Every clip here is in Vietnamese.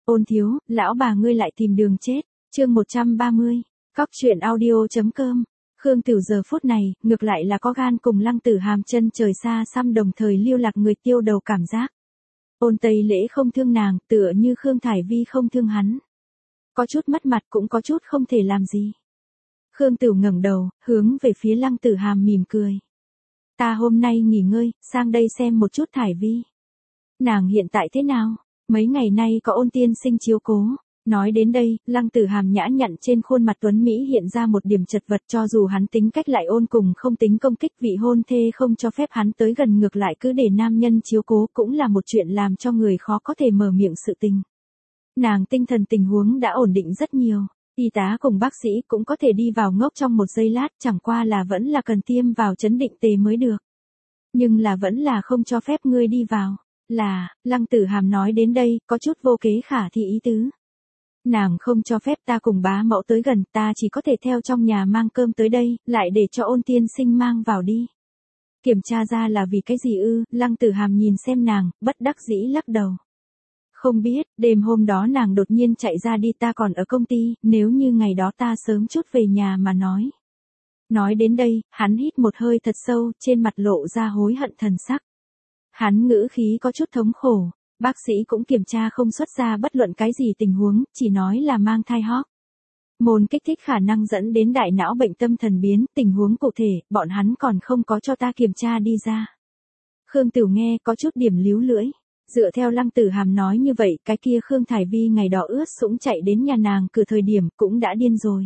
Ôn thiếu, lão bà ngươi lại tìm đường chết. Chương 130. Cóc truyện audio.com. Khương Tửu giờ phút này, ngược lại là có gan cùng Lăng Tử Hàm chân trời xa xăm đồng thời lưu lạc người tiêu đầu cảm giác. Ôn Tây Lễ không thương nàng, tựa như Khương Thải Vi không thương hắn. Có chút mất mặt cũng có chút không thể làm gì. Khương Tửu ngẩng đầu, hướng về phía Lăng Tử Hàm mỉm cười. Ta hôm nay nghỉ ngơi, sang đây xem một chút Thải Vi. Nàng hiện tại thế nào? Mấy ngày nay có Ôn tiên sinh chiếu cố. Nói đến đây, Lăng Tử Hàm nhã nhặn trên khuôn mặt tuấn Mỹ hiện ra một điểm chật vật, cho dù hắn tính cách lại ôn cùng không tính công kích, vị hôn thê không cho phép hắn tới gần, ngược lại cứ để nam nhân chiếu cố cũng là một chuyện làm cho người khó có thể mở miệng sự tình. Nàng tinh thần tình huống đã ổn định rất nhiều, y tá cùng bác sĩ cũng có thể đi vào ngốc trong một giây lát, chẳng qua là vẫn là cần tiêm vào chấn định tề mới được. Nhưng là vẫn là không cho phép ngươi đi vào. Lăng Tử Hàm nói đến đây, có chút vô kế khả thi ý tứ. Nàng không cho phép ta cùng bá mẫu tới gần, ta chỉ có thể theo trong nhà mang cơm tới đây, lại để cho Ôn tiên sinh mang vào đi. Kiểm tra ra là vì cái gì ư? Lăng Tử Hàm nhìn xem nàng, bất đắc dĩ lắc đầu. Không biết, đêm hôm đó nàng đột nhiên chạy ra đi, ta còn ở công ty, nếu như ngày đó ta sớm chút về nhà mà nói. Nói đến đây, hắn hít một hơi thật sâu, trên mặt lộ ra hối hận thần sắc. Hắn ngữ khí có chút thống khổ. Bác sĩ cũng kiểm tra không xuất ra bất luận cái gì tình huống, chỉ nói là mang thai hót. Môn kích thích khả năng dẫn đến đại não bệnh tâm thần biến, tình huống cụ thể, bọn hắn còn không có cho ta kiểm tra đi ra. Khương Tửu nghe có chút điểm líu lưỡi. Dựa theo Lăng Tử Hàm nói như vậy, cái kia Khương Thải Vi ngày đó ướt sũng chạy đến nhà nàng cửa thời điểm cũng đã điên rồi.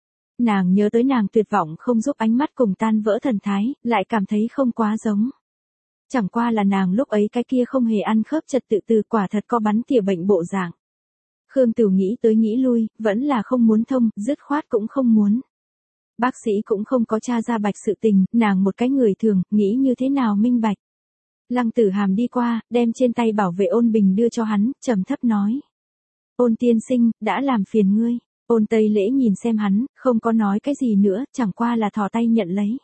Nàng nhớ tới nàng tuyệt vọng không giúp ánh mắt cùng tan vỡ thần thái, lại cảm thấy không quá giống. Chẳng qua là nàng lúc ấy cái kia không hề ăn khớp trật tự, từ quả thật có bắn tỉa bệnh bộ dạng. Khương Tửu nghĩ tới nghĩ lui, vẫn là không muốn thông, dứt khoát cũng không muốn. Bác sĩ cũng không có tra ra bạch sự tình, nàng một cái người thường, nghĩ như thế nào minh bạch. Lăng Tử Hàm đi qua, đem trên tay bảo vệ Ôn bình đưa cho hắn, trầm thấp nói. Ôn tiên sinh, đã làm phiền ngươi. Ôn Tây Lễ nhìn xem hắn, không có nói cái gì nữa, chẳng qua là thò tay nhận lấy.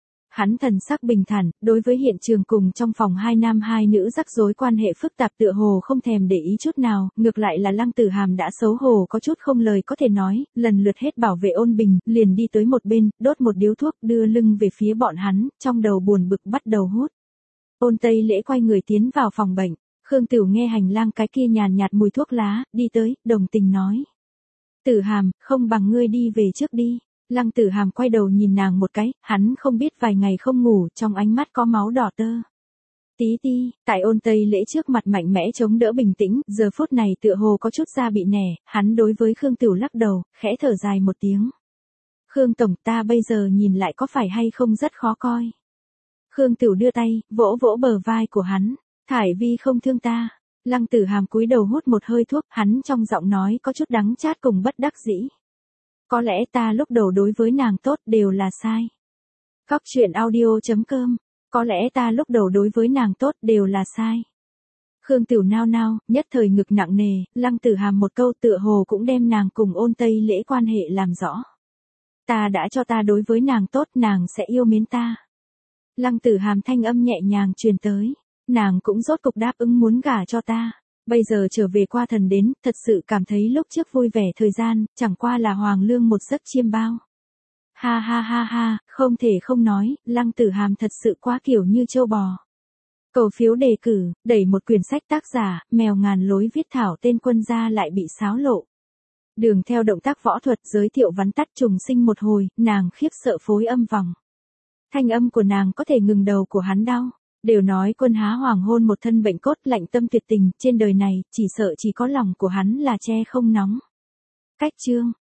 Hắn thần sắc bình thản, đối với hiện trường cùng trong phòng hai nam hai nữ rắc rối quan hệ phức tạp tựa hồ không thèm để ý chút nào, ngược lại là Lăng Tử Hàm đã xấu hổ có chút không lời có thể nói, lần lượt hết bảo vệ Ôn bình, liền đi tới một bên, đốt một điếu thuốc, đưa lưng về phía bọn hắn, trong đầu buồn bực bắt đầu hút. Ôn Tây Lễ quay người tiến vào phòng bệnh, Khương Tửu nghe hành lang cái kia nhàn nhạt mùi thuốc lá, đi tới, đồng tình nói. Tử Hàm, không bằng ngươi đi về trước đi. Lăng Tử Hàm quay đầu nhìn nàng một cái, hắn không biết vài ngày không ngủ, trong ánh mắt có máu đỏ tơ. Tí ti, tại Ôn Tây Lễ trước mặt mạnh mẽ chống đỡ bình tĩnh, giờ phút này tựa hồ có chút da bị nẻ, hắn đối với Khương Tửu lắc đầu, khẽ thở dài một tiếng. Khương tổng, ta bây giờ nhìn lại có phải hay không rất khó coi. Khương Tửu đưa tay, vỗ vỗ bờ vai của hắn, Thải Vi không thương ta. Lăng Tử Hàm cúi đầu hút một hơi thuốc, hắn trong giọng nói có chút đắng chát cùng bất đắc dĩ. Có lẽ ta lúc đầu đối với nàng tốt đều là sai. Cóc truyện audio.com. Có lẽ ta lúc đầu đối với nàng tốt đều là sai. Khương Tửu nao nao, nhất thời ngực nặng nề, Lăng Tử Hàm một câu tựa hồ cũng đem nàng cùng Ôn Tây Lễ quan hệ làm rõ. Ta đã cho ta đối với nàng tốt, nàng sẽ yêu mến ta. Lăng Tử Hàm thanh âm nhẹ nhàng truyền tới. Nàng cũng rốt cục đáp ứng muốn gả cho ta. Bây giờ trở về qua thần đến, thật sự cảm thấy lúc trước vui vẻ thời gian, chẳng qua là hoàng lương một giấc chiêm bao. Ha ha ha ha, không thể không nói, Lăng Tử Hàm thật sự quá kiểu như trâu bò. Cầu phiếu đề cử, đẩy một quyển sách tác giả, mèo ngàn lối viết thảo tên quân gia lại bị xáo lộ. Đường theo động tác võ thuật giới thiệu vắn tắt trùng sinh một hồi, nàng khiếp sợ phối âm vòng. Thanh âm của nàng có thể ngừng đầu của hắn đau. Đều nói quân há hoàng hôn một thân bệnh cốt lạnh tâm tuyệt tình, trên đời này, chỉ sợ chỉ có lòng của hắn là che không nóng. Cách chương.